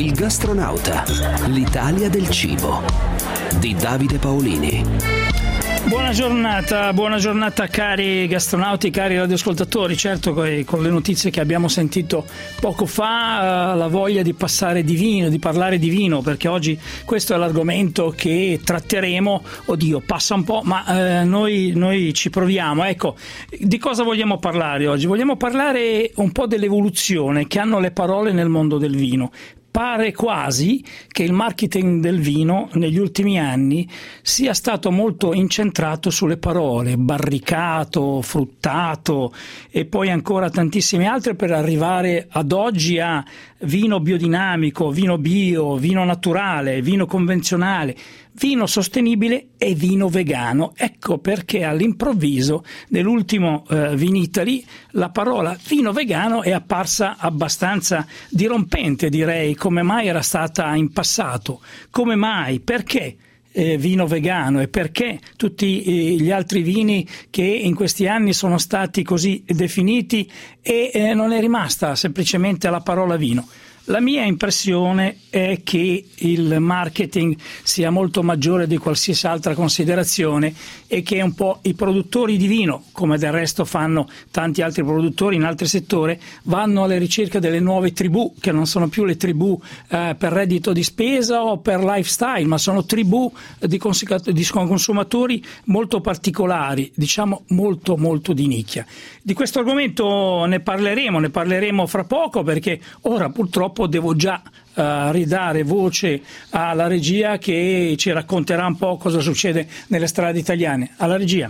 Il gastronauta, l'Italia del cibo, di Davide Paolini. Buona giornata cari gastronauti, cari radioascoltatori. Certo, con le notizie che abbiamo sentito poco fa, la voglia di passare di vino, di parlare di vino, perché oggi questo è l'argomento che tratteremo. Oddio, passa un po', ma noi ci proviamo. Ecco, di cosa vogliamo parlare oggi? Vogliamo parlare un po' dell'evoluzione che hanno le parole nel mondo del vino. Pare quasi che il marketing del vino negli ultimi anni sia stato molto incentrato sulle parole, barricato, fruttato e poi ancora tantissime altre, per arrivare ad oggi a vino biodinamico, vino bio, vino naturale, vino convenzionale, vino sostenibile e vino vegano. Ecco perché all'improvviso nell'ultimo Vinitaly la parola vino vegano è apparsa abbastanza dirompente, direi. Come mai era stata in passato? Come mai? Perché vino vegano e perché tutti gli altri vini che in questi anni sono stati così definiti e non è rimasta semplicemente la parola vino? La mia impressione è che il marketing sia molto maggiore di qualsiasi altra considerazione e che un po' i produttori di vino, come del resto fanno tanti altri produttori in altri settori, vanno alla ricerca delle nuove tribù, che non sono più le tribù per reddito di spesa o per lifestyle, ma sono tribù di consumatori molto particolari, diciamo molto molto di nicchia. Di questo argomento ne parleremo fra poco, perché ora purtroppo devo già ridare voce alla regia, che ci racconterà un po' cosa succede nelle strade italiane. Alla regia.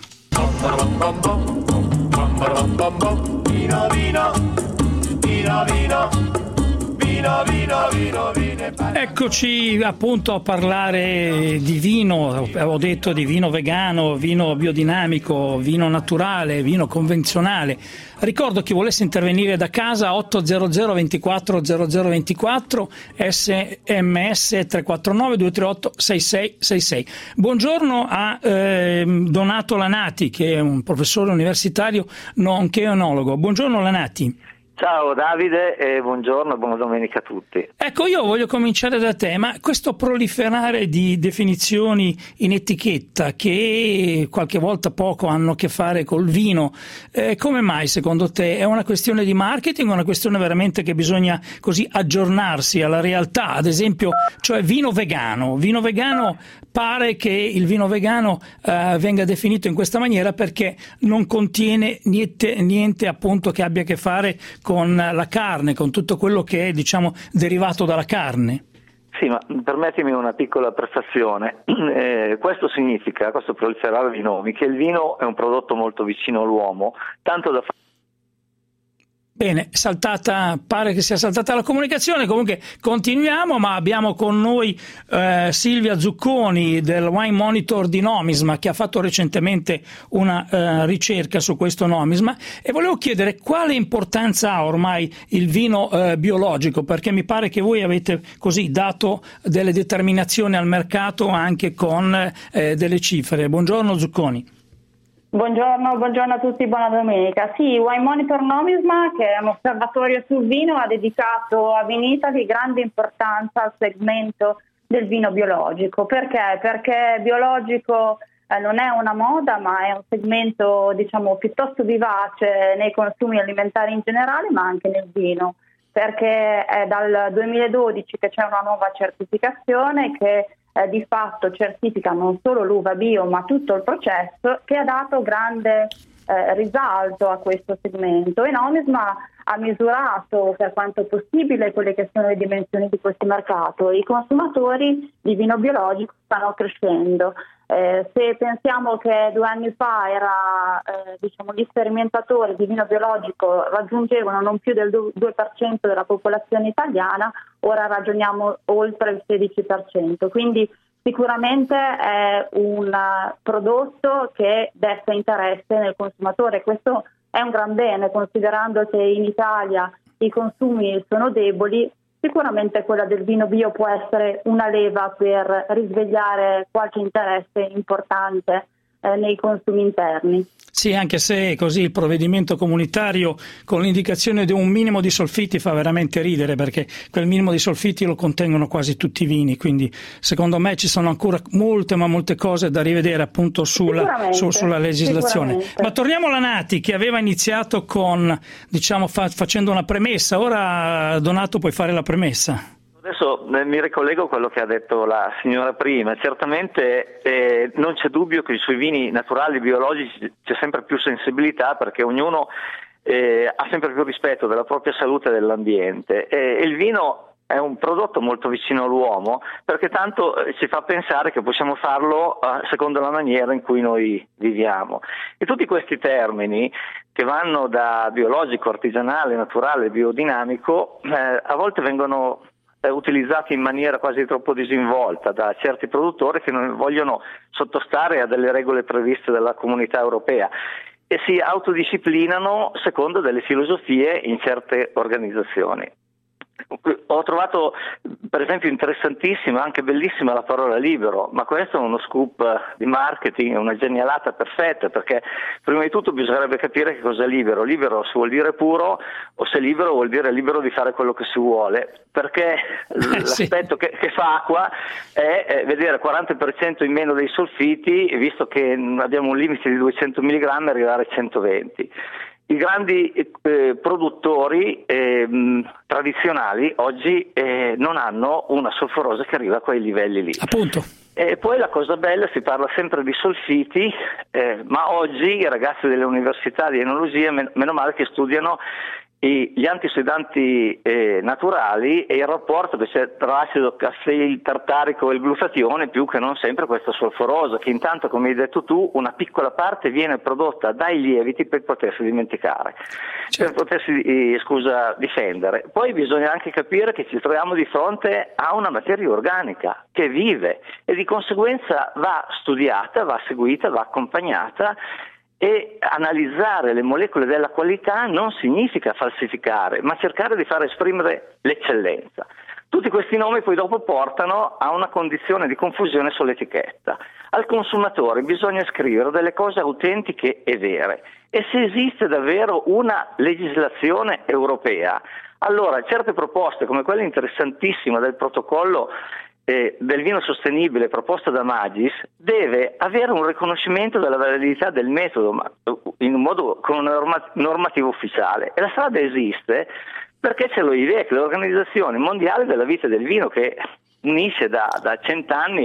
Vino, vino, vino, vino. Eccoci appunto a parlare di vino. Avevo detto di vino vegano, vino biodinamico, vino naturale, vino convenzionale. Ricordo chi volesse intervenire da casa 800 24 0024, SMS 349 238 6666. Buongiorno a Donato Lanati, che è un professore universitario nonché enologo. Buongiorno Lanati. Ciao Davide e buongiorno e buona domenica a tutti. Ecco, io voglio cominciare da te, ma questo proliferare di definizioni in etichetta che qualche volta poco hanno a che fare col vino, come mai secondo te? È una questione di marketing o una questione veramente che bisogna così aggiornarsi alla realtà? Ad esempio, cioè vino vegano. Vino vegano, pare che il vino vegano venga definito in questa maniera perché non contiene niente appunto che abbia a che fare con la carne, con tutto quello che è, diciamo, derivato dalla carne. Sì, ma permettimi una piccola prestazione. Questo significa, questo proliferare di nomi, che il vino è un prodotto molto vicino all'uomo, tanto da Bene, pare che sia saltata la comunicazione. Comunque continuiamo, ma abbiamo con noi Silvia Zucconi del Wine Monitor di Nomisma, che ha fatto recentemente una ricerca su questo nomisma, e volevo chiedere quale importanza ha ormai il vino biologico, perché mi pare che voi avete così dato delle determinazioni al mercato anche con delle cifre. Buongiorno Zucconi. Buongiorno a tutti, buona domenica. Sì, Wine Monitor Nomisma, che è un osservatorio sul vino, ha dedicato a Vinitaly grande importanza al segmento del vino biologico. Perché? Perché biologico non è una moda, ma è un segmento, diciamo, piuttosto vivace nei consumi alimentari in generale, ma anche nel vino, perché è dal 2012 che c'è una nuova certificazione che di fatto certifica non solo l'uva bio ma tutto il processo, che ha dato grande risalto a questo segmento, e Nomisma ha misurato per quanto possibile quelle che sono le dimensioni di questo mercato. I consumatori di vino biologico stanno crescendo. Se pensiamo che 2 anni fa gli sperimentatori di vino biologico raggiungevano non più del 2% della popolazione italiana, ora ragioniamo oltre il 16%. Quindi sicuramente è un prodotto che desta interesse nel consumatore. Questo è un gran bene, considerando che in Italia i consumi sono deboli. Sicuramente quella del vino bio può essere una leva per risvegliare qualche interesse importante nei consumi interni. Sì, anche se così il provvedimento comunitario con l'indicazione di un minimo di solfiti fa veramente ridere, perché quel minimo di solfiti lo contengono quasi tutti i vini, quindi secondo me ci sono ancora molte cose da rivedere appunto sulla legislazione. Ma torniamo alla Nati, che aveva iniziato con, diciamo, facendo una premessa. Ora, Donato, puoi fare la premessa. Adesso mi ricollego a quello che ha detto la signora prima. Certamente non c'è dubbio che sui vini naturali, biologici, c'è sempre più sensibilità, perché ognuno ha sempre più rispetto della propria salute e dell'ambiente. E il vino è un prodotto molto vicino all'uomo, perché tanto ci fa pensare che possiamo farlo secondo la maniera in cui noi viviamo. E tutti questi termini, che vanno da biologico, artigianale, naturale, biodinamico, a volte vengono utilizzati in maniera quasi troppo disinvolta da certi produttori che non vogliono sottostare a delle regole previste dalla Comunità Europea e si autodisciplinano secondo delle filosofie in certe organizzazioni. Ho trovato per esempio interessantissima, anche bellissima, la parola libero, ma questo è uno scoop di marketing, è una genialata perfetta, perché prima di tutto bisognerebbe capire che cos'è libero. Libero se vuol dire puro, o se libero vuol dire libero di fare quello che si vuole, perché l'aspetto che fa acqua è vedere 40% in meno dei solfiti, visto che abbiamo un limite di 200 mg, arrivare a 120. I grandi produttori tradizionali oggi non hanno una solforosa che arriva a quei livelli lì. Appunto. E poi la cosa bella, si parla sempre di solfiti, ma oggi i ragazzi delle università di enologia, meno male che studiano gli antiossidanti naturali e il rapporto che c'è tra l'acido caffeil tartarico e il glutatione, più che non sempre questa solforosa, che intanto, come hai detto tu, una piccola parte viene prodotta dai lieviti per potersi dimenticare, per potersi difendere. Poi bisogna anche capire che ci troviamo di fronte a una materia organica che vive e di conseguenza va studiata, va seguita, va accompagnata. E analizzare le molecole della qualità non significa falsificare, ma cercare di far esprimere l'eccellenza. Tutti questi nomi poi dopo portano a una condizione di confusione sull'etichetta. Al consumatore bisogna scrivere delle cose autentiche e vere. E se esiste davvero una legislazione europea, allora certe proposte come quella interessantissima del protocollo del vino sostenibile proposta da Magis deve avere un riconoscimento della validità del metodo, ma in un modo con una normativa ufficiale. E la strada esiste perché c'è l'OIVEC, l'Organizzazione Mondiale della Vita e del Vino, che unisce da 100 anni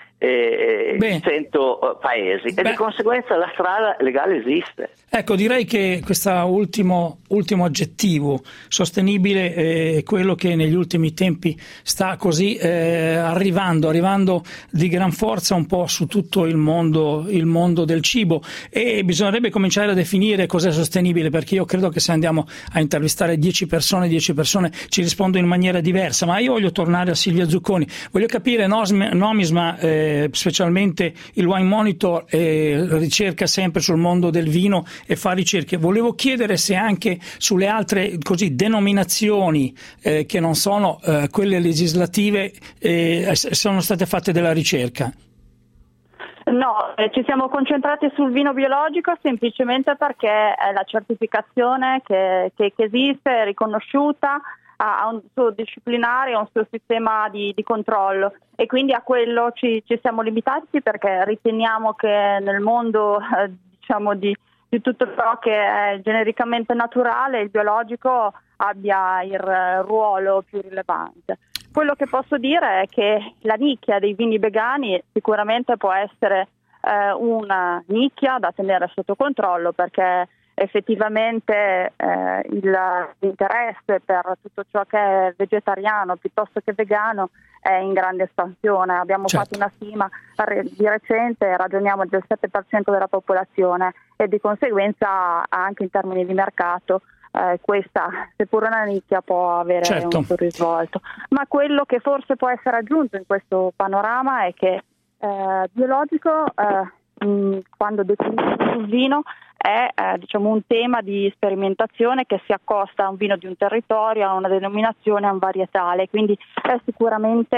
100 paesi e di conseguenza la strada legale esiste. Ecco, direi che questo ultimo aggettivo, sostenibile, è quello che negli ultimi tempi sta così arrivando di gran forza un po' su tutto il mondo del cibo, e bisognerebbe cominciare a definire cos'è sostenibile, perché io credo che se andiamo a intervistare 10 persone ci rispondono in maniera diversa. Ma io voglio tornare a Silvia Zucconi, voglio capire, Nomisma, specialmente il Wine Monitor ricerca sempre sul mondo del vino e fa ricerche. Volevo chiedere se anche sulle altre denominazioni che non sono quelle legislative sono state fatte della ricerca. No, ci siamo concentrati sul vino biologico semplicemente perché la certificazione che esiste è riconosciuta, ha un suo disciplinare, ha un suo sistema di controllo, e quindi a quello ci siamo limitati, perché riteniamo che nel mondo di tutto ciò che è genericamente naturale, il biologico abbia il ruolo più rilevante. Quello che posso dire è che la nicchia dei vini vegani sicuramente può essere una nicchia da tenere sotto controllo, perché effettivamente l'interesse per tutto ciò che è vegetariano piuttosto che vegano è in grande espansione. Abbiamo fatto una stima di recente, ragioniamo del 7% della popolazione, e di conseguenza anche in termini di mercato questa, seppur una nicchia, può avere un suo risvolto. Ma quello che forse può essere aggiunto in questo panorama è che biologico, quando definisce sul vino, è un tema di sperimentazione che si accosta a un vino di un territorio, a una denominazione, a un varietale, quindi è sicuramente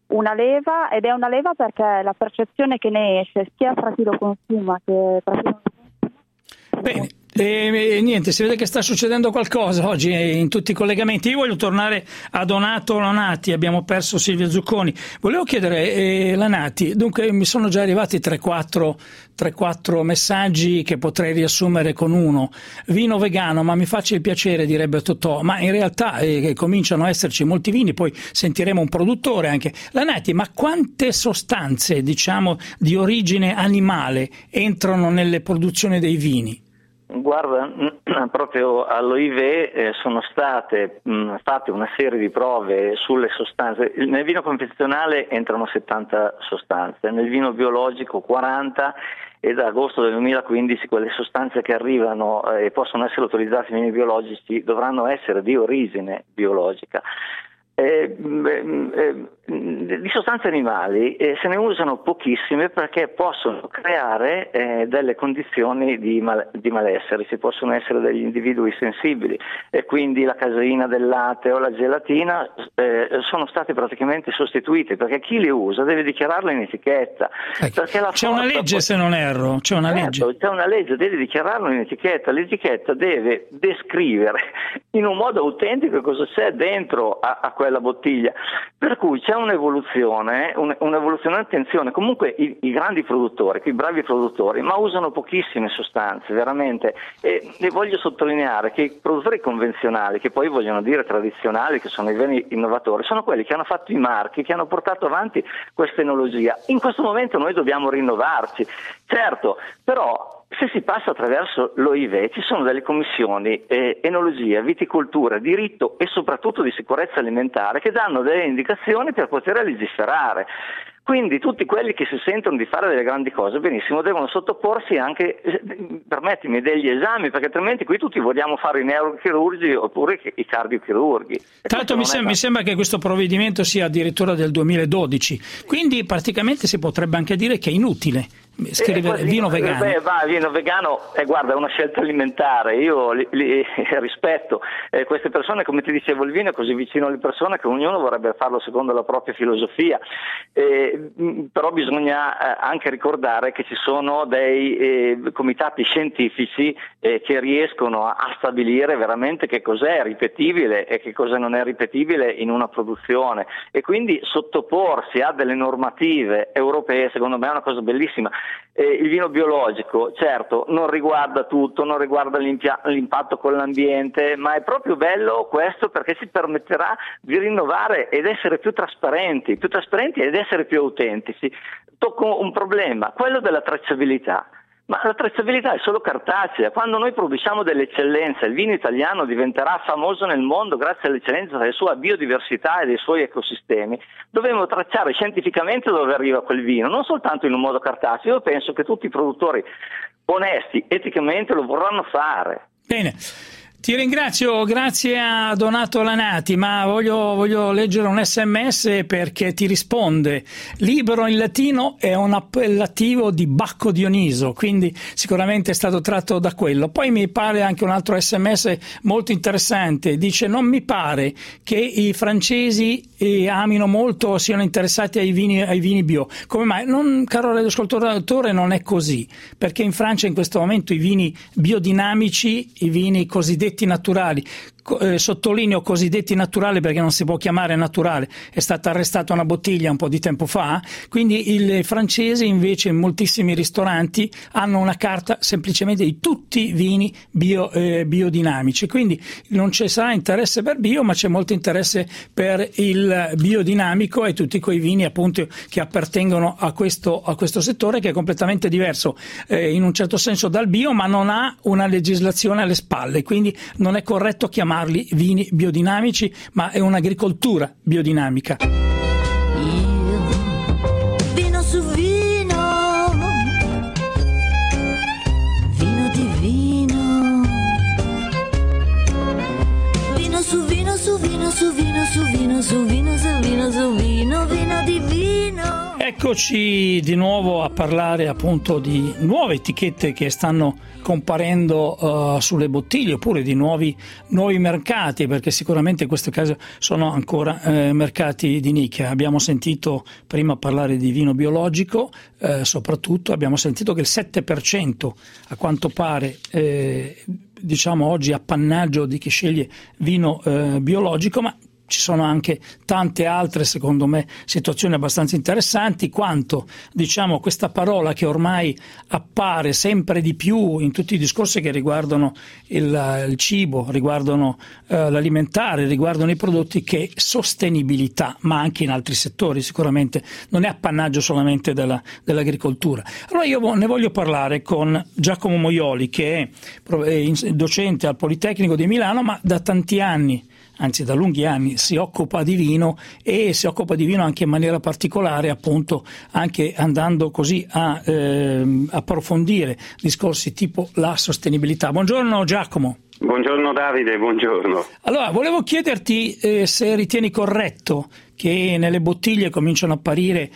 una leva, ed è una leva perché la percezione che ne esce sia fra chi lo consuma che fra chi non lo consuma. Bene. Niente, si vede che sta succedendo qualcosa oggi in tutti i collegamenti. Io voglio tornare a Donato Lanati, abbiamo perso Silvia Zucconi. Volevo chiedere, Lanati, dunque mi sono già arrivati 3-4 messaggi che potrei riassumere con uno. Vino vegano, ma mi faccia il piacere, direbbe Totò, ma in realtà cominciano a esserci molti vini, poi sentiremo un produttore anche. Lanati, ma quante sostanze, diciamo, di origine animale entrano nelle produzioni dei vini? Guarda, proprio all'OIV sono state fatte una serie di prove sulle sostanze. Nel vino confezionale entrano 70 sostanze, nel vino biologico 40, e da agosto del 2015 quelle sostanze che arrivano e possono essere autorizzate in vini biologici dovranno essere di origine biologica. Di sostanze animali se ne usano pochissime perché possono creare delle condizioni di malessere, ci possono essere degli individui sensibili, e quindi la caseina del latte o la gelatina sono state praticamente sostituite, perché chi le usa deve dichiararle in etichetta. Ecco, c'è una legge, se non erro, c'è una legge, deve dichiararlo in etichetta, l'etichetta deve descrivere in un modo autentico cosa c'è dentro a quella bottiglia, per cui c'è un'evoluzione, attenzione, comunque i grandi produttori, i bravi produttori, ma usano pochissime sostanze, veramente, e voglio sottolineare che i produttori convenzionali, che poi vogliono dire tradizionali, che sono i veri innovatori, sono quelli che hanno fatto i marchi, che hanno portato avanti questa enologia. In questo momento noi dobbiamo rinnovarci, certo, però se si passa attraverso l'OIV ci sono delle commissioni enologia, viticoltura, diritto e soprattutto di sicurezza alimentare che danno delle indicazioni per poter legiferare. Quindi tutti quelli che si sentono di fare delle grandi cose, benissimo, devono sottoporsi anche, permettimi, degli esami, perché altrimenti qui tutti vogliamo fare i neurochirurgi oppure i cardiochirurghi. Tra l'altro mi sembra che questo provvedimento sia addirittura del 2012, quindi praticamente si potrebbe anche dire che è inutile scrivere vino vegano. Vino vegano, guarda, è una scelta alimentare, io li rispetto queste persone, come ti dicevo, il vino è così vicino alle persone che ognuno vorrebbe farlo secondo la propria filosofia, però bisogna anche ricordare che ci sono dei comitati scientifici che riescono a stabilire veramente che cos'è ripetibile e che cosa non è ripetibile in una produzione, e quindi sottoporsi a delle normative europee secondo me è una cosa bellissima. Il vino biologico, certo, non riguarda tutto, non riguarda l'impatto con l'ambiente, ma è proprio bello questo perché ci permetterà di rinnovare ed essere più trasparenti ed essere più autentici. Tocco un problema, quello della tracciabilità. Ma la tracciabilità è solo cartacea. Quando noi produciamo dell'eccellenza, il vino italiano diventerà famoso nel mondo grazie all'eccellenza della sua biodiversità e dei suoi ecosistemi. Dobbiamo tracciare scientificamente dove arriva quel vino, non soltanto in un modo cartaceo. Io penso che tutti i produttori onesti, eticamente, lo vorranno fare. Bene. Ti ringrazio, grazie a Donato Lanati, ma voglio leggere un SMS perché ti risponde. Libero in latino è un appellativo di Bacco Dioniso, quindi sicuramente è stato tratto da quello. Poi mi pare anche un altro SMS molto interessante, dice: non mi pare che i francesi amino molto, siano interessati ai vini bio. Come mai? Caro radioascoltatore, non è così, perché in Francia in questo momento i vini biodinamici, i vini cosiddetti naturali, sottolineo cosiddetti naturali perché non si può chiamare naturale, è stata arrestata una bottiglia un po' di tempo fa, quindi i francesi invece in moltissimi ristoranti hanno una carta semplicemente di tutti vini biodinamici, quindi non ci sarà interesse per bio, ma c'è molto interesse per il biodinamico e tutti quei vini appunto che appartengono a questo settore, che è completamente diverso in un certo senso dal bio, ma non ha una legislazione alle spalle, quindi non è corretto chiamarli vini biodinamici, ma è un'agricoltura biodinamica. Vino su vino, vino di vino, vino su vino, su vino, su vino, su vino, su vino, su vino, su vino, vino di vino. Eccoci di nuovo a parlare appunto di nuove etichette che stanno comparendo sulle bottiglie, oppure di nuovi mercati, perché sicuramente in questo caso sono ancora mercati di nicchia. Abbiamo sentito prima parlare di vino biologico, soprattutto abbiamo sentito che il 7% a quanto pare diciamo oggi appannaggio di chi sceglie vino biologico, ma ci sono anche tante altre, secondo me, situazioni abbastanza interessanti, quanto diciamo questa parola che ormai appare sempre di più in tutti i discorsi che riguardano il cibo, riguardano l'alimentare, riguardano i prodotti, che è sostenibilità, ma anche in altri settori sicuramente, non è appannaggio solamente dell'agricoltura. Allora io ne voglio parlare con Giacomo Moioli, che è docente al Politecnico di Milano, ma da tanti anni, anzi da lunghi anni, si occupa di vino, e si occupa di vino anche in maniera particolare, appunto anche andando così a approfondire discorsi tipo la sostenibilità. Buongiorno Giacomo. Buongiorno Davide, buongiorno. Allora, volevo chiederti se ritieni corretto che nelle bottiglie cominciano a apparire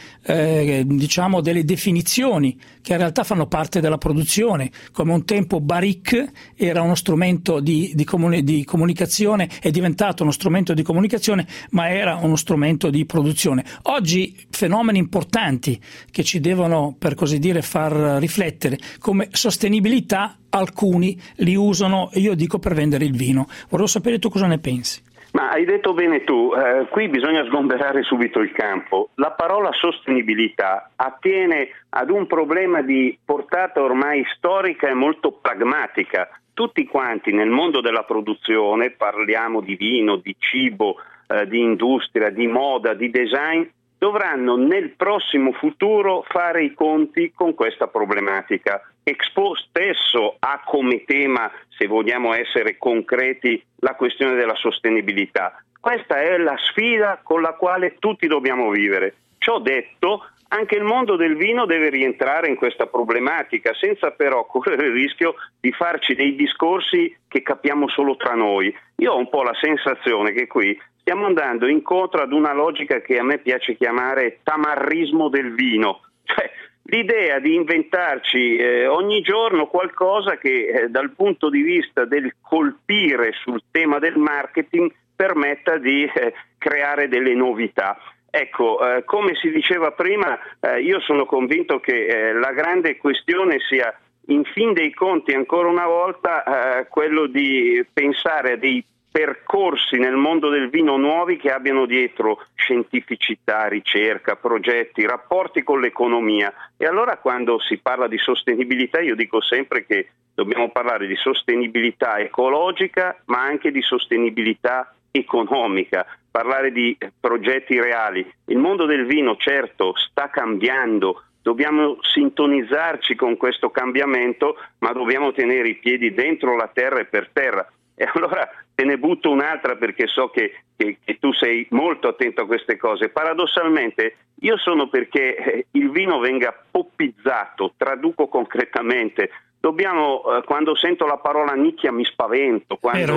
diciamo delle definizioni che in realtà fanno parte della produzione, come un tempo Barrique era uno strumento di comunicazione, è diventato uno strumento di comunicazione, ma era uno strumento di produzione. Oggi fenomeni importanti che ci devono, per così dire, far riflettere, come sostenibilità, alcuni li usano, io dico, per vendere il vino. Volevo sapere tu cosa ne pensi. Ma hai detto bene tu, qui bisogna sgomberare subito il campo. La parola sostenibilità attiene ad un problema di portata ormai storica e molto pragmatica. Tutti quanti nel mondo della produzione, parliamo di vino, di cibo, di industria, di moda, di design, dovranno nel prossimo futuro fare i conti con questa problematica. Expo stesso ha come tema, se vogliamo essere concreti, la questione della sostenibilità. Questa è la sfida con la quale tutti dobbiamo vivere. Ciò detto, anche il mondo del vino deve rientrare in questa problematica, senza però correre il rischio di farci dei discorsi che capiamo solo tra noi. Io ho un po' la sensazione che qui stiamo andando incontro ad una logica che a me piace chiamare tamarrismo del vino, cioè l'idea di inventarci ogni giorno qualcosa che dal punto di vista del colpire sul tema del marketing permetta di creare delle novità. Ecco, come si diceva prima, io sono convinto che la grande questione sia, in fin dei conti, ancora una volta, quello di pensare a dei percorsi nel mondo del vino nuovi che abbiano dietro scientificità, ricerca, progetti, rapporti con l'economia. E allora quando si parla di sostenibilità io dico sempre che dobbiamo parlare di sostenibilità ecologica ma anche di sostenibilità economica, parlare di progetti reali. Il mondo del vino certo sta cambiando, dobbiamo sintonizzarci con questo cambiamento, ma dobbiamo tenere i piedi dentro la terra e per terra. E allora te ne butto un'altra perché so che tu sei molto attento a queste cose. Paradossalmente io sono perché il vino venga poppizzato, traduco concretamente. Dobbiamo, quando sento la parola nicchia mi spavento,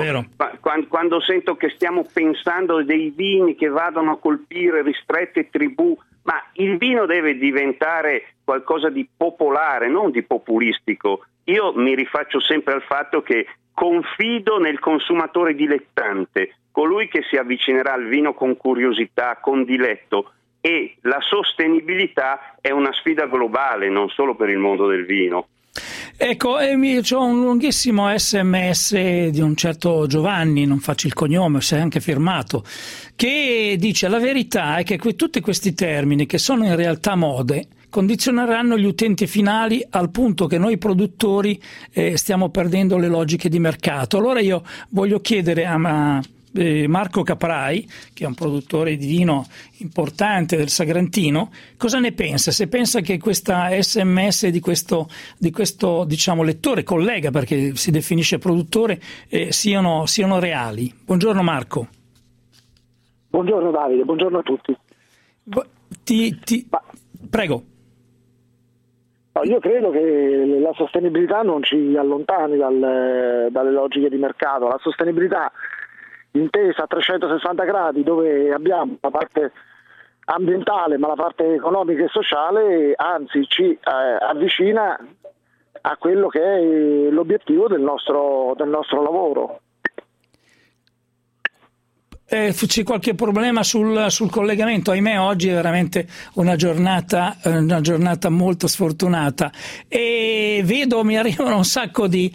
quando sento che stiamo pensando dei vini che vadano a colpire ristrette tribù, ma il vino deve diventare qualcosa di popolare, non di populistico. Io mi rifaccio sempre al fatto che confido nel consumatore dilettante, colui che si avvicinerà al vino con curiosità, con diletto, e la sostenibilità è una sfida globale, non solo per il mondo del vino. Ecco, c'ho un lunghissimo SMS di un certo Giovanni, non faccio il cognome, si è anche firmato, che dice: la verità è che tutti questi termini, che sono in realtà mode, condizioneranno gli utenti finali al punto che noi produttori stiamo perdendo le logiche di mercato. Allora io voglio chiedere a Marco Caprai, che è un produttore di vino importante del Sagrantino, cosa ne pensa? Se pensa che questa SMS di questo diciamo lettore, collega, perché si definisce produttore, siano reali. Buongiorno Marco. Buongiorno Davide, buongiorno a tutti. Prego. No, io credo che la sostenibilità non ci allontani dalle logiche di mercato. La sostenibilità intesa a 360 gradi, dove abbiamo la parte ambientale ma la parte economica e sociale, anzi ci avvicina a quello che è l'obiettivo del nostro lavoro. C'è qualche problema sul collegamento? Ahimè, oggi è veramente una giornata molto sfortunata, e vedo mi arrivano un sacco di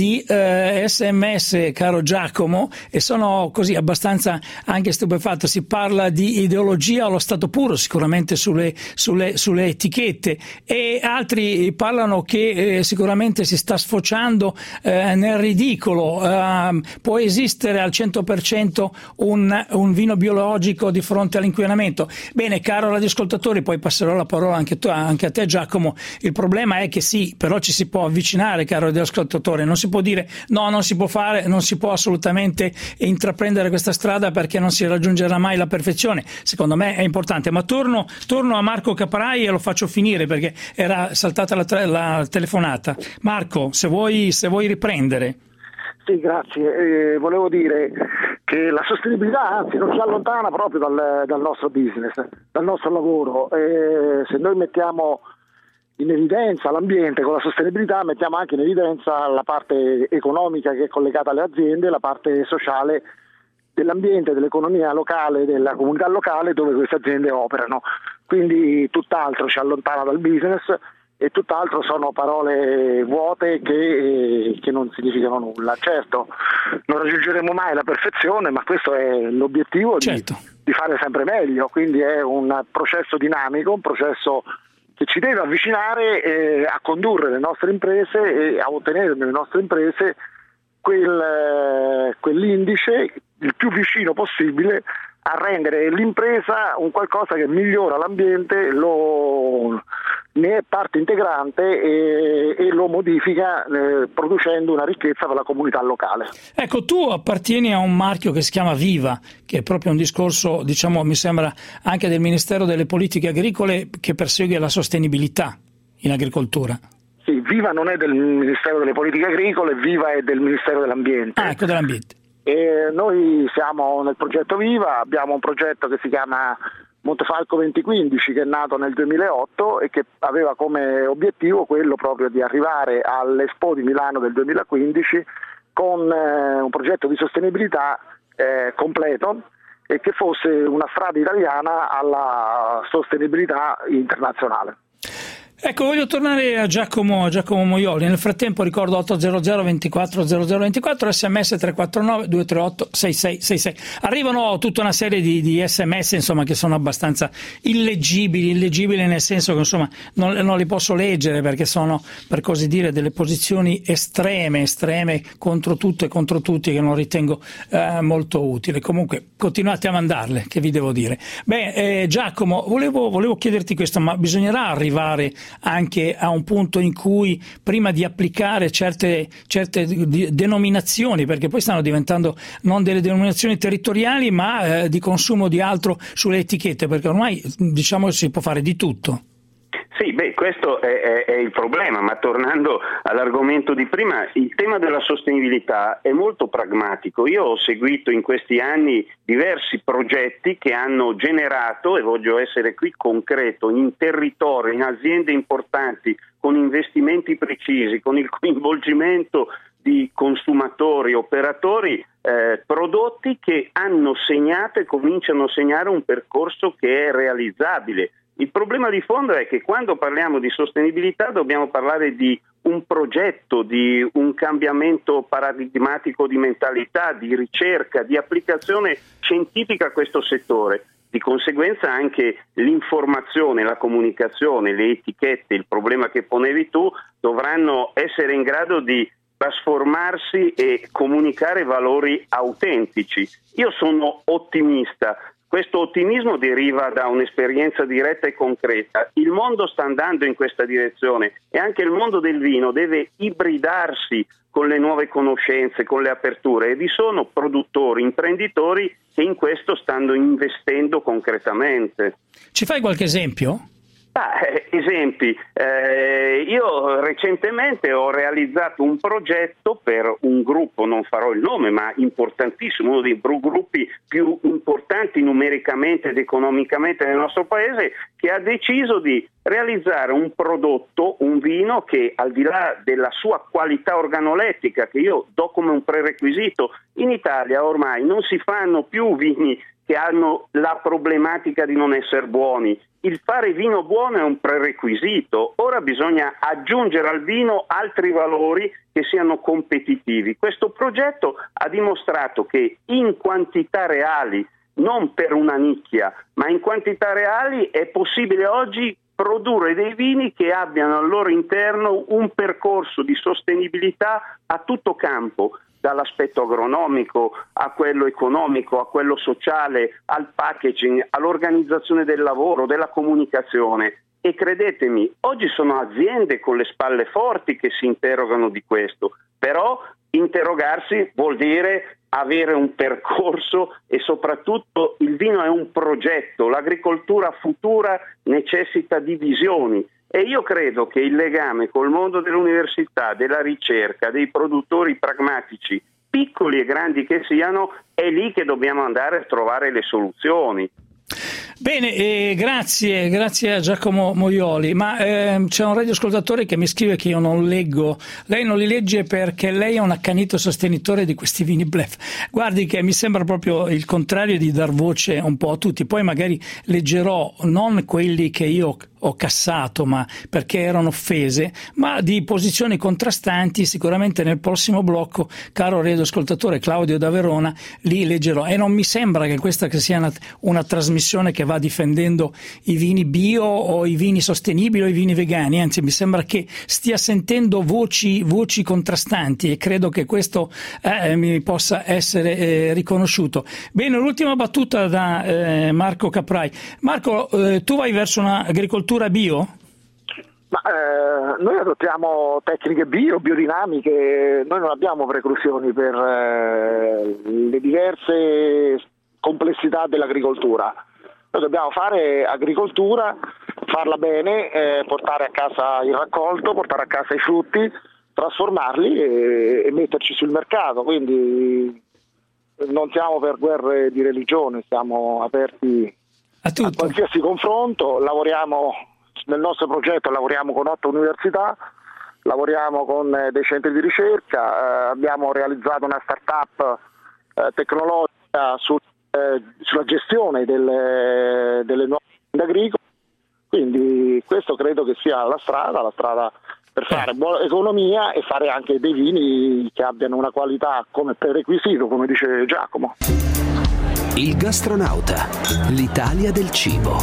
SMS, caro Giacomo, e sono così abbastanza anche stupefatto. Si parla di ideologia allo stato puro, sicuramente sulle etichette, e altri parlano che sicuramente si sta sfociando nel ridicolo. Può esistere al 100% un vino biologico di fronte all'inquinamento? Bene, caro radioascoltatori, poi passerò la parola anche a te, Giacomo. Il problema è che sì, però ci si può avvicinare, caro radioascoltatore, non si può dire no, non si può fare, non si può assolutamente intraprendere questa strada perché non si raggiungerà mai la perfezione. Secondo me è importante, ma torno a Marco Caparai e lo faccio finire perché era saltata la telefonata. Marco, se vuoi riprendere. Sì, grazie. Volevo dire che la sostenibilità anzi non ci allontana proprio dal nostro business, dal nostro lavoro. Se noi mettiamo in evidenza l'ambiente con la sostenibilità, mettiamo anche in evidenza la parte economica che è collegata alle aziende, la parte sociale dell'ambiente, dell'economia locale, della comunità locale dove queste aziende operano. Quindi tutt'altro ci allontana dal business e tutt'altro sono parole vuote che non significano nulla. Certo, non raggiungeremo mai la perfezione, ma questo è l'obiettivo, certo, di fare sempre meglio, quindi è un processo dinamico, un processo che ci deve avvicinare a condurre le nostre imprese e a ottenere nelle nostre imprese quell'indice il più vicino possibile a rendere l'impresa un qualcosa che migliora l'ambiente, ne è parte integrante e lo modifica producendo una ricchezza per la comunità locale. Ecco, tu appartieni a un marchio che si chiama Viva, che è proprio un discorso, diciamo, mi sembra anche del Ministero delle Politiche Agricole, che persegue la sostenibilità in agricoltura. Sì, Viva non è del Ministero delle Politiche Agricole, Viva è del Ministero dell'Ambiente. Ah, ecco, dell'ambiente. E noi siamo nel progetto Viva, abbiamo un progetto che si chiama Montefalco 2015 che è nato nel 2008 e che aveva come obiettivo quello proprio di arrivare all'Expo di Milano del 2015 con un progetto di sostenibilità completo e che fosse una strada italiana alla sostenibilità internazionale. Ecco, voglio tornare a Giacomo Moioli. Nel frattempo ricordo 800 24 0024, sms 349 238 6666. Arrivano tutta una serie di sms, insomma, che sono abbastanza illeggibili nel senso che, insomma, non li posso leggere perché sono, per così dire, delle posizioni estreme contro tutto e contro tutti, che non ritengo molto utile. Comunque continuate a mandarle, che vi devo dire. Giacomo, volevo chiederti questo, ma bisognerà arrivare anche a un punto in cui, prima di applicare certe denominazioni, perché poi stanno diventando non delle denominazioni territoriali ma di consumo di altro sulle etichette, perché ormai, diciamo, si può fare di tutto. Sì, questo è il problema, ma tornando all'argomento di prima, il tema della sostenibilità è molto pragmatico. Io ho seguito in questi anni diversi progetti che hanno generato, e voglio essere qui concreto, in territorio, in aziende importanti, con investimenti precisi, con il coinvolgimento di consumatori, operatori, prodotti che hanno segnato e cominciano a segnare un percorso che è realizzabile. Il problema di fondo è che quando parliamo di sostenibilità dobbiamo parlare di un progetto, di un cambiamento paradigmatico di mentalità, di ricerca, di applicazione scientifica a questo settore. Di conseguenza anche l'informazione, la comunicazione, le etichette, il problema che ponevi tu, dovranno essere in grado di trasformarsi e comunicare valori autentici. Io sono ottimista. Questo ottimismo deriva da un'esperienza diretta e concreta. Il mondo sta andando in questa direzione e anche il mondo del vino deve ibridarsi con le nuove conoscenze, con le aperture, e vi sono produttori, imprenditori che in questo stanno investendo concretamente. Ci fai qualche esempio? Esempi, io recentemente ho realizzato un progetto per un gruppo, non farò il nome, ma importantissimo, uno dei gruppi più importanti numericamente ed economicamente nel nostro paese, che ha deciso di realizzare un prodotto, un vino che, al di là della sua qualità organolettica, che io do come un prerequisito, in Italia ormai non si fanno più vini che hanno la problematica di non essere buoni. Il fare vino buono è un prerequisito, ora bisogna aggiungere al vino altri valori che siano competitivi. Questo progetto ha dimostrato che in quantità reali, non per una nicchia, ma in quantità reali è possibile oggi produrre dei vini che abbiano al loro interno un percorso di sostenibilità a tutto campo, dall'aspetto agronomico a quello economico, a quello sociale, al packaging, all'organizzazione del lavoro, della comunicazione. E credetemi, oggi sono aziende con le spalle forti che si interrogano di questo, però interrogarsi vuol dire avere un percorso e soprattutto il vino è un progetto, l'agricoltura futura necessita di visioni. E io credo che il legame col mondo dell'università, della ricerca, dei produttori pragmatici, piccoli e grandi che siano, è lì che dobbiamo andare a trovare le soluzioni. Bene, grazie a Giacomo Moioli, ma c'è un radioascoltatore che mi scrive che io non leggo, lei non li legge perché lei è un accanito sostenitore di questi vini bluff. Guardi che mi sembra proprio il contrario di dar voce un po' a tutti, poi magari leggerò non quelli che io ho cassato, ma perché erano offese, ma di posizioni contrastanti. Sicuramente nel prossimo blocco, caro radioascoltatore Claudio da Verona, li leggerò. E non mi sembra che questa che sia una trasmissione che va difendendo i vini bio o i vini sostenibili o i vini vegani, anzi mi sembra che stia sentendo voci contrastanti, e credo che questo mi possa essere riconosciuto. Bene, l'ultima battuta da Marco Caprai. Marco, tu vai verso un'agricoltura bio? Ma noi adottiamo tecniche biodinamiche, noi non abbiamo preclusioni per le diverse complessità dell'agricoltura. Noi dobbiamo fare agricoltura, farla bene, portare a casa il raccolto, portare a casa i frutti, trasformarli e metterci sul mercato. Quindi non siamo per guerre di religione, siamo aperti a qualsiasi confronto. Lavoriamo nel nostro progetto, lavoriamo con 8 università, lavoriamo con dei centri di ricerca, abbiamo realizzato una start-up tecnologica sulla gestione delle nuove aziende agricole, quindi questo credo che sia la strada per fare buona economia e fare anche dei vini che abbiano una qualità come prerequisito, come dice Giacomo. Il gastronauta, l'Italia del cibo.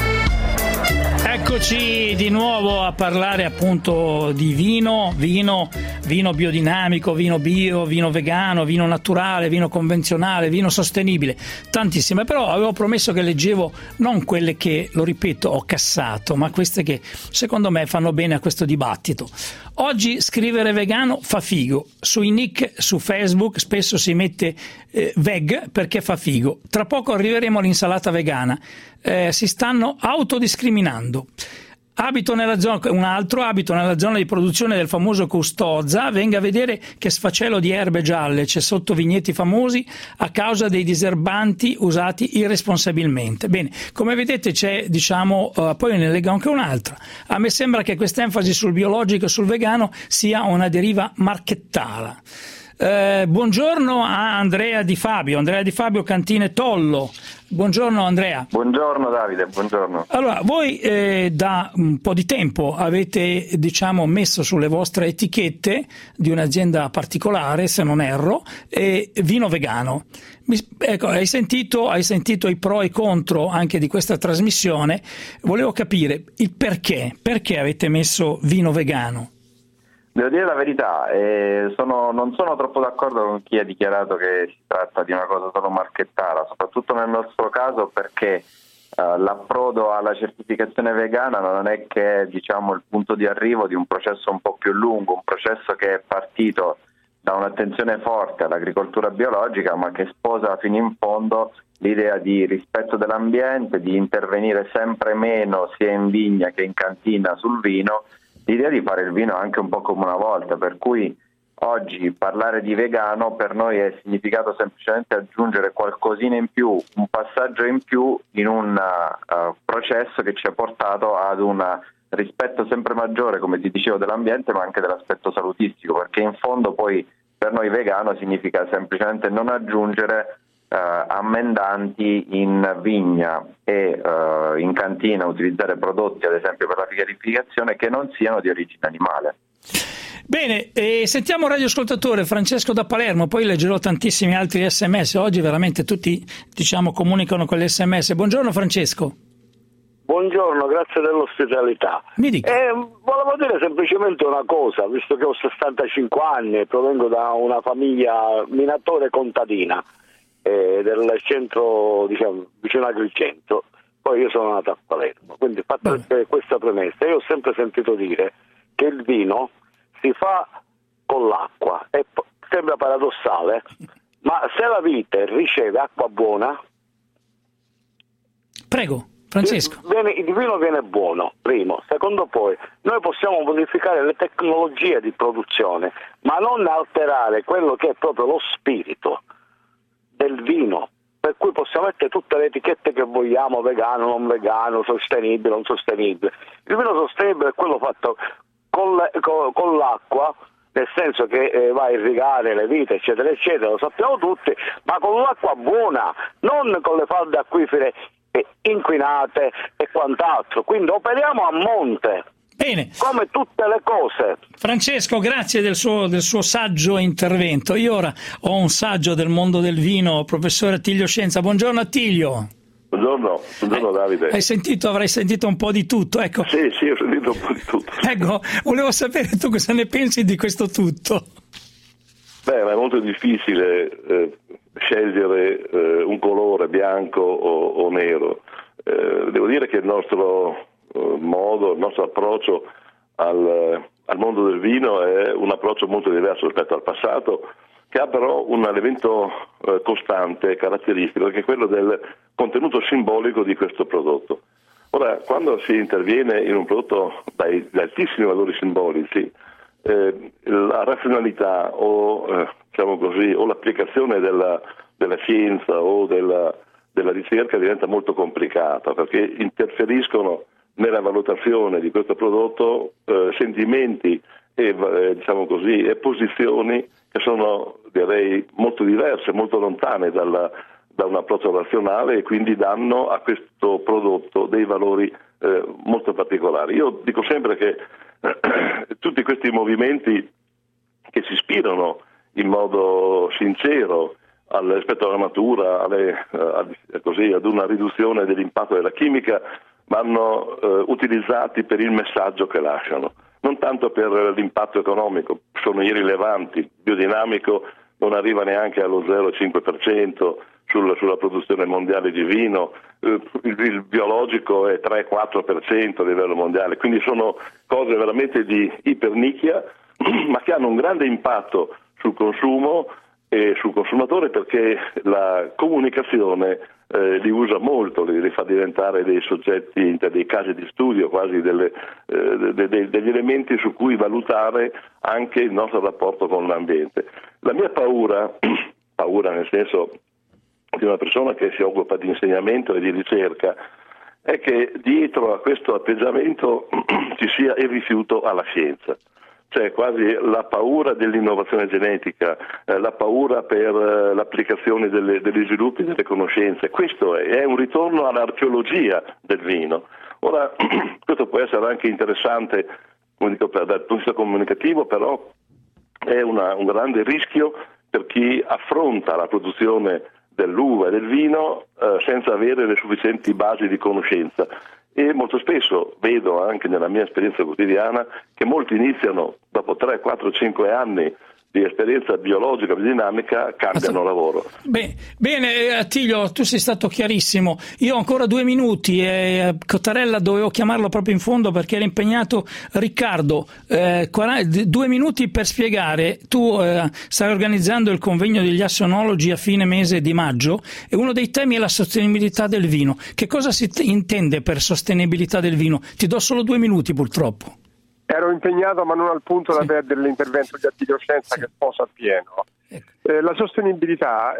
Eccoci di nuovo a parlare appunto di vino biodinamico, vino bio, vino vegano, vino naturale, vino convenzionale, vino sostenibile, tantissime. Però avevo promesso che leggevo non quelle che, lo ripeto, ho cassato, ma queste che secondo me fanno bene a questo dibattito. Oggi scrivere vegano fa figo, sui nick su Facebook spesso si mette veg perché fa figo. Tra poco arriveremo all'insalata vegana, si stanno autodiscriminando. Abito nella zona di produzione del famoso Custoza, venga a vedere che sfacelo di erbe gialle c'è sotto vigneti famosi a causa dei diserbanti usati irresponsabilmente. Bene, come vedete c'è, poi ne leggo anche un'altra. A me sembra che quest'enfasi sul biologico e sul vegano sia una deriva marchettara. Buongiorno a Andrea Di Fabio, Cantine Tollo. Buongiorno Andrea. Buongiorno Davide, buongiorno. Allora, voi da un po' di tempo avete messo sulle vostre etichette di un'azienda particolare, se non erro, vino vegano. Ecco, hai sentito i pro e i contro anche di questa trasmissione. Volevo capire il perché avete messo vino vegano. Devo dire la verità, non sono troppo d'accordo con chi ha dichiarato che si tratta di una cosa solo marchettara, soprattutto nel nostro caso, perché l'approdo alla certificazione vegana non è che il punto di arrivo di un processo un po' più lungo, un processo che è partito dà un'attenzione forte all'agricoltura biologica, ma che sposa fino in fondo l'idea di rispetto dell'ambiente, di intervenire sempre meno sia in vigna che in cantina sul vino, l'idea di fare il vino anche un po' come una volta, per cui oggi parlare di vegano per noi è significato semplicemente aggiungere qualcosina in più, un passaggio in più in un processo che ci ha portato ad un rispetto sempre maggiore, come ti dicevo, dell'ambiente, ma anche dell'aspetto salutistico, perché in fondo poi per noi vegano significa semplicemente non aggiungere ammendanti in vigna e in cantina, utilizzare prodotti ad esempio per la fierificazione che non siano di origine animale. Bene, sentiamo un radioascoltatore, Francesco da Palermo, poi leggerò tantissimi altri sms, oggi veramente tutti comunicano con le sms. Buongiorno Francesco. Buongiorno, grazie dell'ospitalità. Mi dica. Volevo dire semplicemente una cosa, visto che ho 65 anni e provengo da una famiglia minatore contadina del centro, vicino Agrigento, poi io sono nato a Palermo, quindi fatta questa premessa, io ho sempre sentito dire che il vino si fa con l'acqua, e sembra paradossale, ma se la vite riceve acqua buona, prego Francesco, il vino viene buono, primo. Secondo, poi noi possiamo modificare le tecnologie di produzione, ma non alterare quello che è proprio lo spirito del vino, per cui possiamo mettere tutte le etichette che vogliamo, vegano, non vegano, sostenibile, non sostenibile. Il vino sostenibile è quello fatto con l'acqua, nel senso che va a irrigare le vite, eccetera, eccetera, lo sappiamo tutti, ma con l'acqua buona, non con le falde acquifere inquinate e quant'altro. Quindi operiamo a monte. Bene. Come tutte le cose. Francesco, grazie del suo saggio intervento. Io ora ho un saggio del mondo del vino, professore Attilio Scienza. Buongiorno Attilio. Buongiorno Davide. Avrai sentito un po' di tutto, ecco. Sì, ho sentito un po' di tutto. Ecco, volevo sapere tu cosa ne pensi di questo tutto. È molto difficile scegliere un colore bianco o nero. Devo dire che il nostro modo, il nostro approccio al mondo del vino è un approccio molto diverso rispetto al passato, che ha però un elemento costante, caratteristico, che è quello del contenuto simbolico di questo prodotto. Ora, quando si interviene in un prodotto dagli altissimi valori simbolici, la razionalità o l'applicazione della scienza o della ricerca diventa molto complicata, perché interferiscono nella valutazione di questo prodotto sentimenti e posizioni che sono, direi, molto diverse, molto lontane da un approccio razionale, e quindi danno a questo prodotto dei valori molto particolari. Io dico sempre che tutti questi movimenti che si ispirano in modo sincero rispetto alla natura, ad una riduzione dell'impatto della chimica, vanno utilizzati per il messaggio che lasciano, non tanto per l'impatto economico, sono irrilevanti. Il biodinamico non arriva neanche allo 0,5% sulla produzione mondiale di vino, il biologico è 3-4% a livello mondiale, quindi sono cose veramente di ipernicchia, ma che hanno un grande impatto sul consumo e sul consumatore, perché la comunicazione li usa molto, li fa diventare dei soggetti, dei casi di studio, quasi degli elementi su cui valutare anche il nostro rapporto con l'ambiente. La mia paura nel senso di una persona che si occupa di insegnamento e di ricerca, è che dietro a questo atteggiamento ci sia il rifiuto alla scienza. Cioè quasi la paura dell'innovazione genetica, la paura per l'applicazione degli sviluppi delle conoscenze. Questo è un ritorno all'archeologia del vino. Ora, questo può essere anche interessante, come dico, dal punto di vista comunicativo, però è un grande rischio per chi affronta la produzione dell'uva e del vino senza avere le sufficienti basi di conoscenza. E molto spesso vedo anche nella mia esperienza quotidiana che molti iniziano dopo 3, 4, 5 anni di esperienza biologica, biodinamica, cambiano lavoro. Bene, Attilio, tu sei stato chiarissimo. Io ho ancora 2 minuti e Cottarella dovevo chiamarlo proprio in fondo perché era impegnato. Riccardo, 2 minuti per spiegare. Tu stai organizzando il convegno degli assonologi a fine mese di maggio e uno dei temi è la sostenibilità del vino. Che cosa si intende per sostenibilità del vino? Ti do solo 2 minuti purtroppo. Ero impegnato ma non al punto da perdere l'intervento di Attilio Scienza che sposa appieno. La sostenibilità,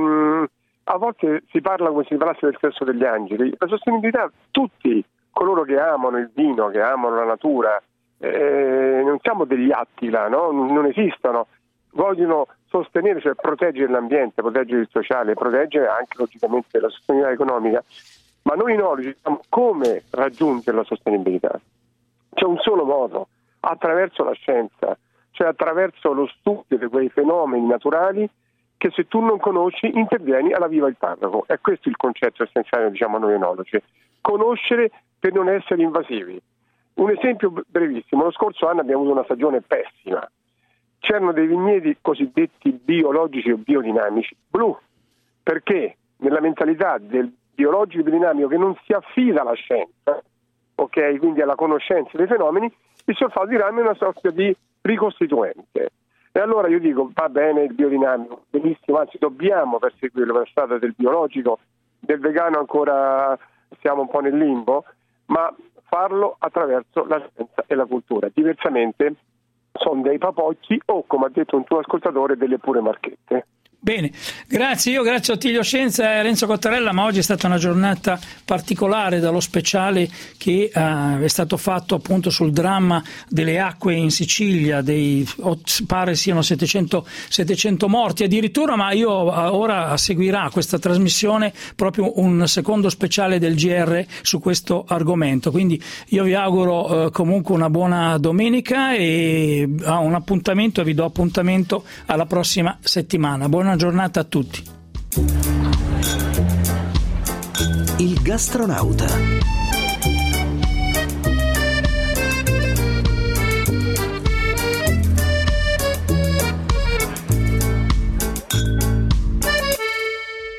a volte si parla come se si parlasse del sesso degli angeli. La sostenibilità, tutti coloro che amano il vino, che amano la natura, non siamo degli Attila, no? Non esistono, vogliono sostenere, cioè proteggere l'ambiente, proteggere il sociale, proteggere anche logicamente la sostenibilità economica. Ma noi enologi diciamo come raggiungere la sostenibilità. C'è un solo modo, attraverso la scienza, cioè attraverso lo studio di quei fenomeni naturali che se tu non conosci intervieni alla viva il parroco. E questo è il concetto essenziale, diciamo, noi enologi. Conoscere per non essere invasivi. Un esempio brevissimo, lo scorso anno abbiamo avuto una stagione pessima. C'erano dei vigneti cosiddetti biologici o biodinamici blu, perché nella mentalità del biologico e biodinamico che non si affida alla scienza, ok, quindi alla conoscenza dei fenomeni, il solfato di rame è una sorta di ricostituente. E allora io dico, va bene il biodinamico, benissimo, anzi dobbiamo perseguirlo per la strada del biologico, del vegano ancora siamo un po' nel limbo, ma farlo attraverso la scienza e la cultura. Diversamente sono dei papocchi o, come ha detto un tuo ascoltatore, delle pure marchette. Bene, grazie. Io grazie a Attilio Scienza e a Renzo Cottarella, ma oggi è stata una giornata particolare dallo speciale che è stato fatto appunto sul dramma delle acque in Sicilia, pare siano 700 morti addirittura, ma io ora seguirà questa trasmissione proprio un secondo speciale del GR su questo argomento, quindi io vi auguro comunque una buona domenica e un appuntamento, vi do appuntamento alla prossima settimana. Buona giornata a tutti. Il gastronauta.